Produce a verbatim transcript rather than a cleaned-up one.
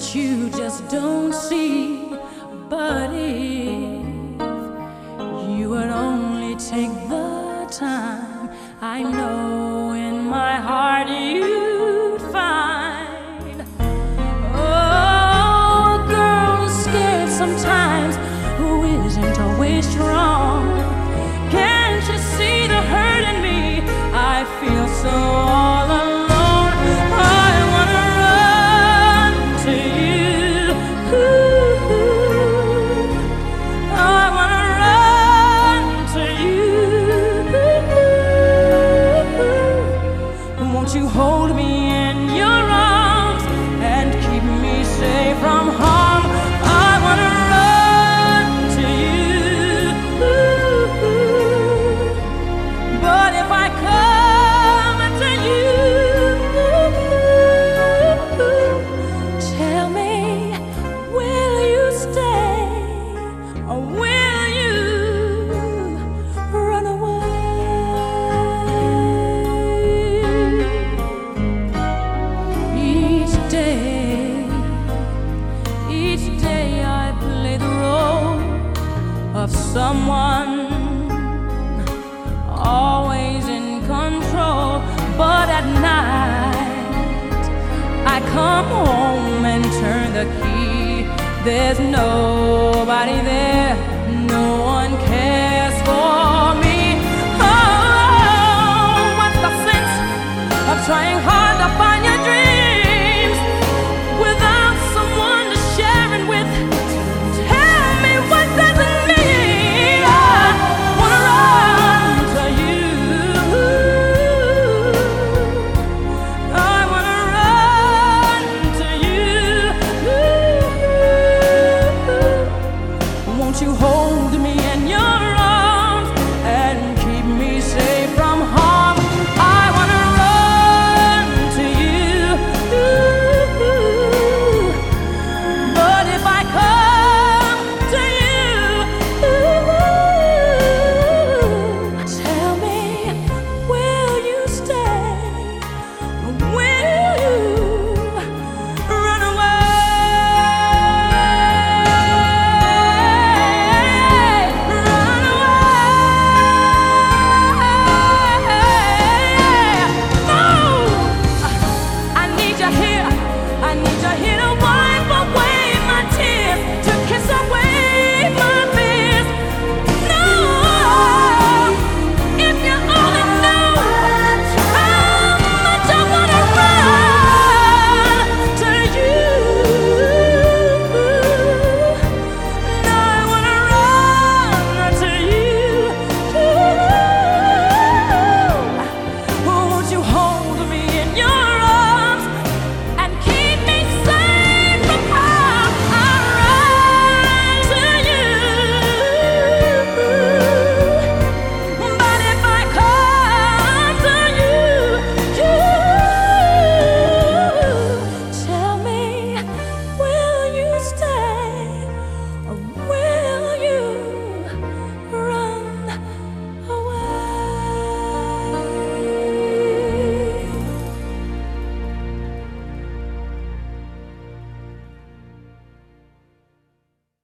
that you just don't see. But if you would only take the time, I know in my heart you'd find. Oh, a girl who's scared sometimes, who isn't always strong. Can't you see the hurt in me? I feel so all alone. I wanna run to you. Ooh, I wanna run to you. Won't you hold me in your arms and keep me safe from harm? I wanna run to you. But if I come to you, tell me, will you stay or will you run away? Each day, each day I play the role of someone always in control, but at night I come home and turn the key. There's nobody there